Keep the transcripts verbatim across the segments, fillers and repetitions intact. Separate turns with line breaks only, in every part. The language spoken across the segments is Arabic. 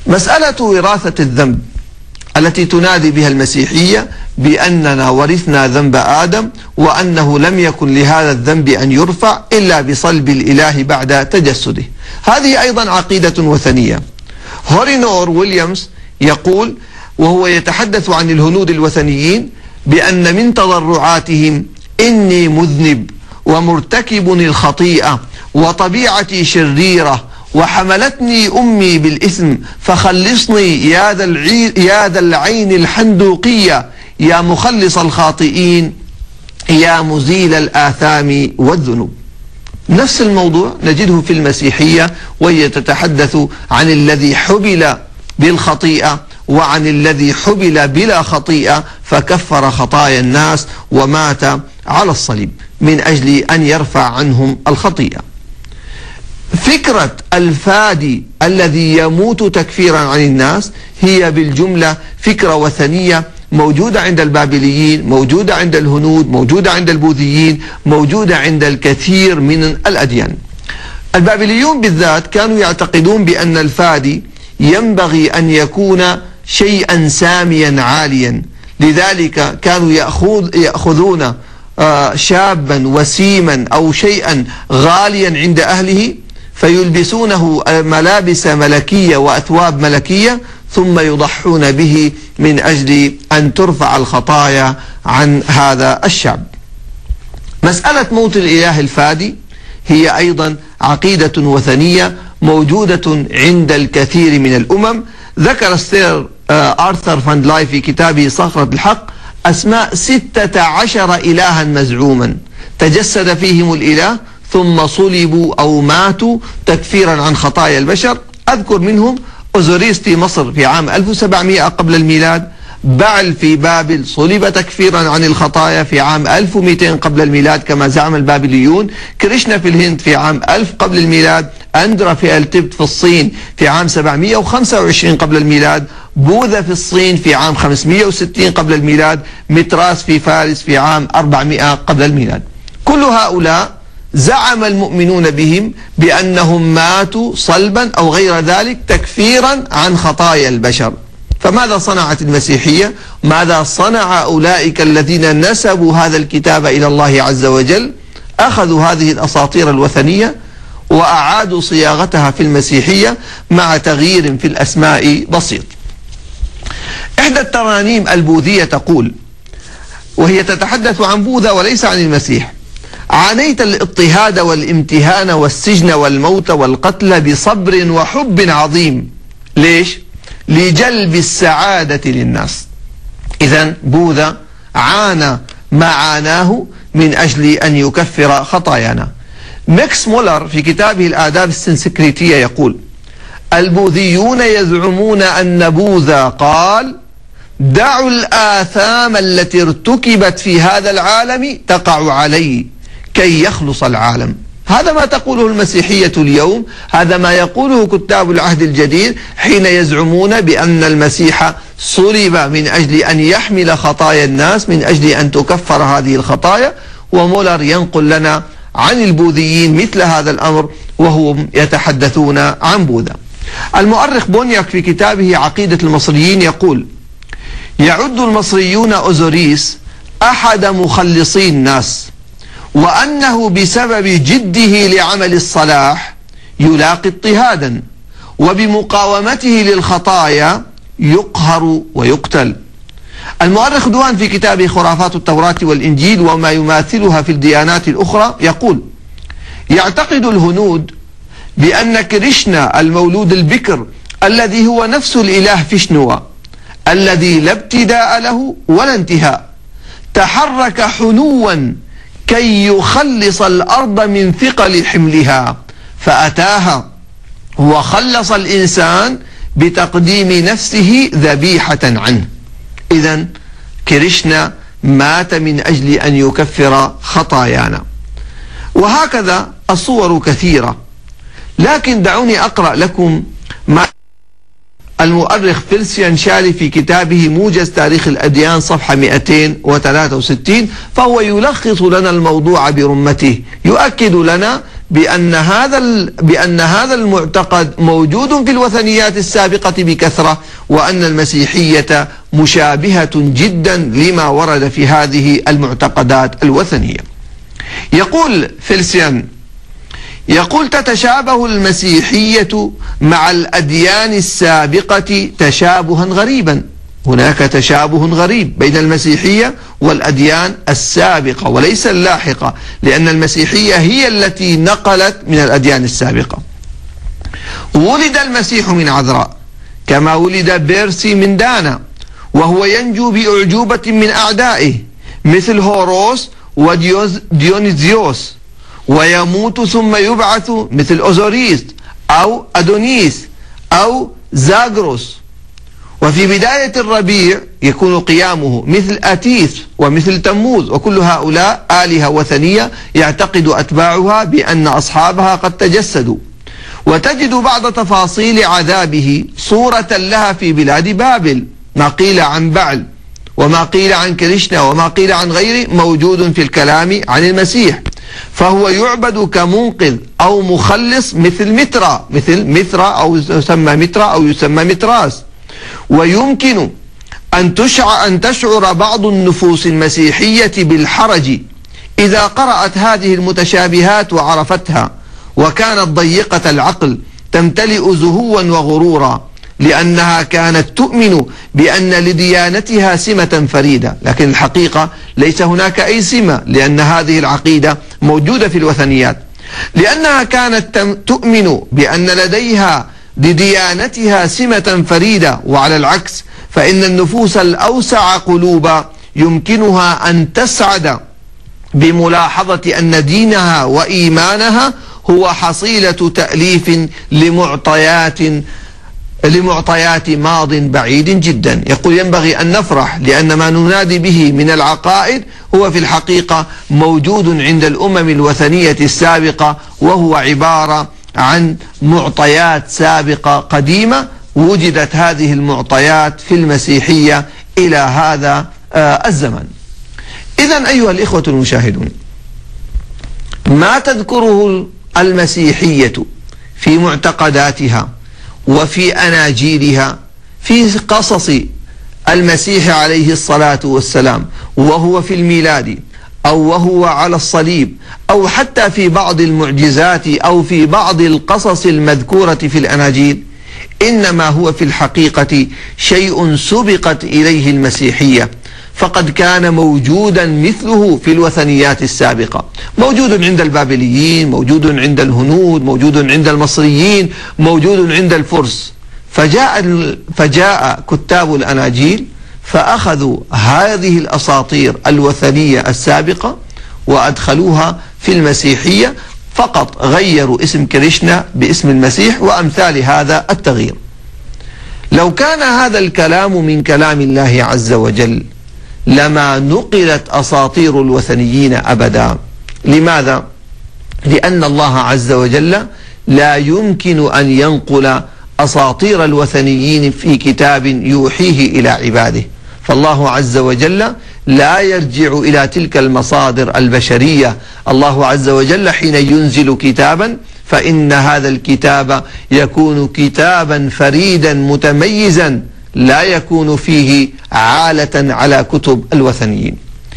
مسألة وراثة الذنب التي تنادي بها المسيحية بأننا ورثنا ذنب آدم، وأنه لم يكن لهذا الذنب أن يرفع إلا بصلب الإله بعد تجسده، هذه أيضا عقيدة وثنية. هورينور ويليامز يقول وهو يتحدث عن الهنود الوثنيين بأن من تضرعاتهم: إني مذنب ومرتكب الخطيئة وطبيعتي شريرة وحملتني أمي بالإثم فخلصني يا ذا يا ذا العين الحندوقية يا مخلص الخاطئين يا مزيل الآثام والذنوب. نفس الموضوع نجده في المسيحية، وهي تتحدث عن الذي حبل بالخطيئة وعن الذي حبل بلا خطيئة فكفر خطايا الناس ومات على الصليب من أجل أن يرفع عنهم الخطيئة. فكرة الفادي الذي يموت تكفيرا عن الناس هي بالجملة فكرة وثنية موجودة عند البابليين، موجودة عند الهنود، موجودة عند البوذيين، موجودة عند الكثير من الأديان. البابليون بالذات كانوا يعتقدون بأن الفادي ينبغي أن يكون شيئا ساميا عاليا، لذلك كانوا يأخذ يأخذون شابا وسيما أو شيئا غاليا عند أهله فيلبسونه ملابس ملكية وأثواب ملكية ثم يضحون به من أجل أن ترفع الخطايا عن هذا الشعب. مسألة موت الإله الفادي هي أيضا عقيدة وثنية موجودة عند الكثير من الأمم. ذكر السير آرثر فان لاي في كتابه صخرة الحق أسماء ستة عشر إلها مزعوما تجسد فيهم الإله ثم صلبوا أو ماتوا تكفيرا عن خطايا البشر. أذكر منهم أوزوريس في مصر في عام ألف وسبعمئة قبل الميلاد، بعل في بابل صلب تكفيرا عن الخطايا في عام ألف ومئتين قبل الميلاد كما زعم البابليون، كريشنا في الهند في عام ألف قبل الميلاد، أندرا في التبت في الصين في عام سبعمئة وخمسة وعشرين قبل الميلاد، بوذا في الصين في عام خمسمئة وستين قبل الميلاد، متراس في فارس في عام أربعمئة قبل الميلاد. كل هؤلاء زعم المؤمنون بهم بأنهم ماتوا صلبا أو غير ذلك تكفيرا عن خطايا البشر. فماذا صنعت المسيحية؟ ماذا صنع أولئك الذين نسبوا هذا الكتاب إلى الله عز وجل؟ أخذوا هذه الأساطير الوثنية وأعادوا صياغتها في المسيحية مع تغيير في الأسماء بسيط. إحدى الترانيم البوذية تقول، وهي تتحدث عن بوذا وليس عن المسيح: عانيت الاضطهاد والامتهان والسجن والموت والقتل بصبر وحب عظيم. ليش؟ لجلب السعادة للناس. إذن بوذا عانى ما عاناه من أجل أن يكفر خطايانا. ماكس مولر في كتابه الآداب السنسكريتية يقول: البوذيون يزعمون أن بوذا قال: دعوا الآثام التي ارتكبت في هذا العالم تقع علي كي يخلص العالم. هذا ما تقوله المسيحية اليوم، هذا ما يقوله كتاب العهد الجديد حين يزعمون بأن المسيح صلب من أجل أن يحمل خطايا الناس، من أجل أن تكفر هذه الخطايا. ومولر ينقل لنا عن البوذيين مثل هذا الأمر وهم يتحدثون عن بوذا. المؤرخ بونياك في كتابه عقيدة المصريين يقول: يعد المصريون أوزوريس أحد مخلصي الناس، وأنه بسبب جده لعمل الصلاح يلاقي اضطهادا، وبمقاومته للخطايا يقهر ويقتل. المؤرخ دوان في كتابه خرافات التوراة والإنجيل وما يماثلها في الديانات الأخرى يقول: يعتقد الهنود بأن كريشنا المولود البكر الذي هو نفس الإله فيشنوا الذي لا ابتداء له ولا انتهاء تحرك حنوا كي يخلص الأرض من ثقل حملها فأتاها وخلص الإنسان بتقديم نفسه ذبيحة عنه. إذن كريشنا مات من أجل أن يكفر خطايانا. وهكذا الصور كثيرة، لكن دعوني أقرأ لكم ما المؤرخ فيلسيان شالي في كتابه موجز تاريخ الأديان صفحة مئتين وثلاثة وستين، فهو يلخص لنا الموضوع برمته، يؤكد لنا بأن هذا بأن هذا المعتقد موجود في الوثنيات السابقة بكثرة، وأن المسيحية مشابهة جدا لما ورد في هذه المعتقدات الوثنية. يقول فيلسيان، يقول تتشابه المسيحية مع الأديان السابقة تشابها غريبا. هناك تشابه غريب بين المسيحية والأديان السابقة وليس اللاحقة، لأن المسيحية هي التي نقلت من الأديان السابقة. ولد المسيح من عذراء كما ولد بيرسي من دانا، وهو ينجو بأعجوبة من أعدائه مثل هوروس وديونيزيوس، ويموت ثم يبعث مثل أوزوريس أو أدونيس أو زاغروس. وفي بداية الربيع يكون قيامه مثل أتيث ومثل تموز، وكل هؤلاء آلهة وثنية يعتقد أتباعها بأن أصحابها قد تجسدوا. وتجد بعض تفاصيل عذابه صورة لها في بلاد بابل، ما قيل عن بعل وما قيل عن كريشنا وما قيل عن غيره موجود في الكلام عن المسيح، فهو يعبد كمنقذ أو مخلص مثل مترا مثل مترا أو يسمى مترا أو يسمى متراس. ويمكن أن تشعر, أن تشعر بعض النفوس المسيحية بالحرج إذا قرأت هذه المتشابهات وعرفتها، وكانت ضيقة العقل تمتلئ زهوا وغرورا، لأنها كانت تؤمن بأن لديانتها سمة فريدة، لكن الحقيقة ليس هناك أي سمة، لأن هذه العقيدة موجودة في الوثنيات. لأنها كانت تؤمن بأن لديها لديانتها سمة فريدة، وعلى العكس فإن النفوس الأوسع قلوبا يمكنها أن تسعد بملاحظة أن دينها وإيمانها هو حصيلة تأليف لمعطيات لمعطيات ماض بعيد جدا. يقول ينبغي أن نفرح لأن ما ننادي به من العقائد هو في الحقيقة موجود عند الأمم الوثنية السابقة، وهو عبارة عن معطيات سابقة قديمة وجدت هذه المعطيات في المسيحية إلى هذا آه الزمن. إذن أيها الإخوة المشاهدون، ما تذكره المسيحية في معتقداتها وفي أناجيلها في قصص المسيح عليه الصلاة والسلام وهو في الميلاد أو وهو على الصليب، أو حتى في بعض المعجزات أو في بعض القصص المذكورة في الأناجيل، إنما هو في الحقيقة شيء سبقت إليه المسيحية، فقد كان موجودا مثله في الوثنيات السابقة، موجود عند البابليين، موجود عند الهنود، موجود عند المصريين، موجود عند الفرس. فجاء, فجاء كتاب الأناجيل فأخذوا هذه الأساطير الوثنية السابقة وأدخلوها في المسيحية، فقط غيروا اسم كريشنا باسم المسيح وأمثال هذا التغيير. لو كان هذا الكلام من كلام الله عز وجل لما نقلت أساطير الوثنيين أبدا. لماذا؟ لأن الله عز وجل لا يمكن أن ينقل أساطير الوثنيين في كتاب يوحيه إلى عباده، فالله عز وجل لا يرجع إلى تلك المصادر البشرية. الله عز وجل حين ينزل كتابا فإن هذا الكتاب يكون كتابا فريدا متميزا لا يكون فيه عالة على كتب الوثنيين.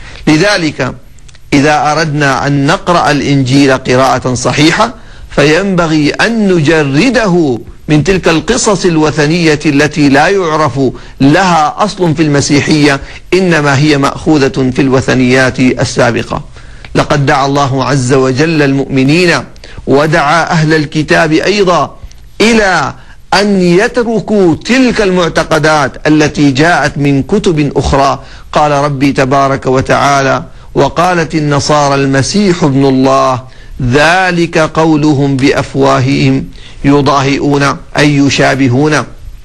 لذلك إذا أردنا أن نقرأ الإنجيل قراءة صحيحة فينبغي أن نجرده من تلك القصص الوثنية التي لا يعرف لها أصل في المسيحية، إنما هي مأخوذة في الوثنيات السابقة. لقد دعا الله عز وجل المؤمنين ودعا أهل الكتاب أيضا إلى أن يتركوا تلك المعتقدات التي جاءت من كتب أخرى. قال ربي تبارك وتعالى: وقالت النصارى المسيح ابن الله ذلك قولهم بأفواههم يضاهئون أي يشابهون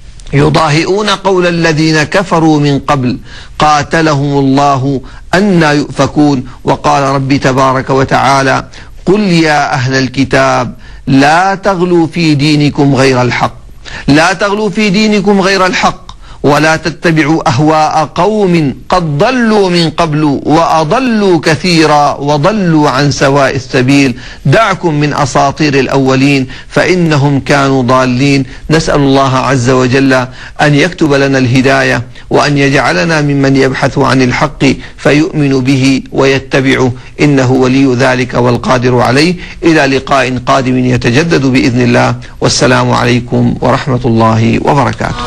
يضاهئون قول الذين كفروا من قبل قاتلهم الله أنى يؤفكون. وقال ربي تبارك وتعالى: قل يا أهل الكتاب لا تغلوا في دينكم غير الحق لا تغلوا في دينكم غير الحق ولا تتبعوا أهواء قوم قد ضلوا من قبل وأضلوا كثيرا وضلوا عن سواء السبيل. دعكم من أساطير الأولين فإنهم كانوا ضالين. نسأل الله عز وجل أن يكتب لنا الهداية وأن يجعلنا ممن يبحث عن الحق فيؤمن به ويتبعه، إنه ولي ذلك والقادر عليه. إلى لقاء قادم يتجدد بإذن الله، والسلام عليكم ورحمة الله وبركاته.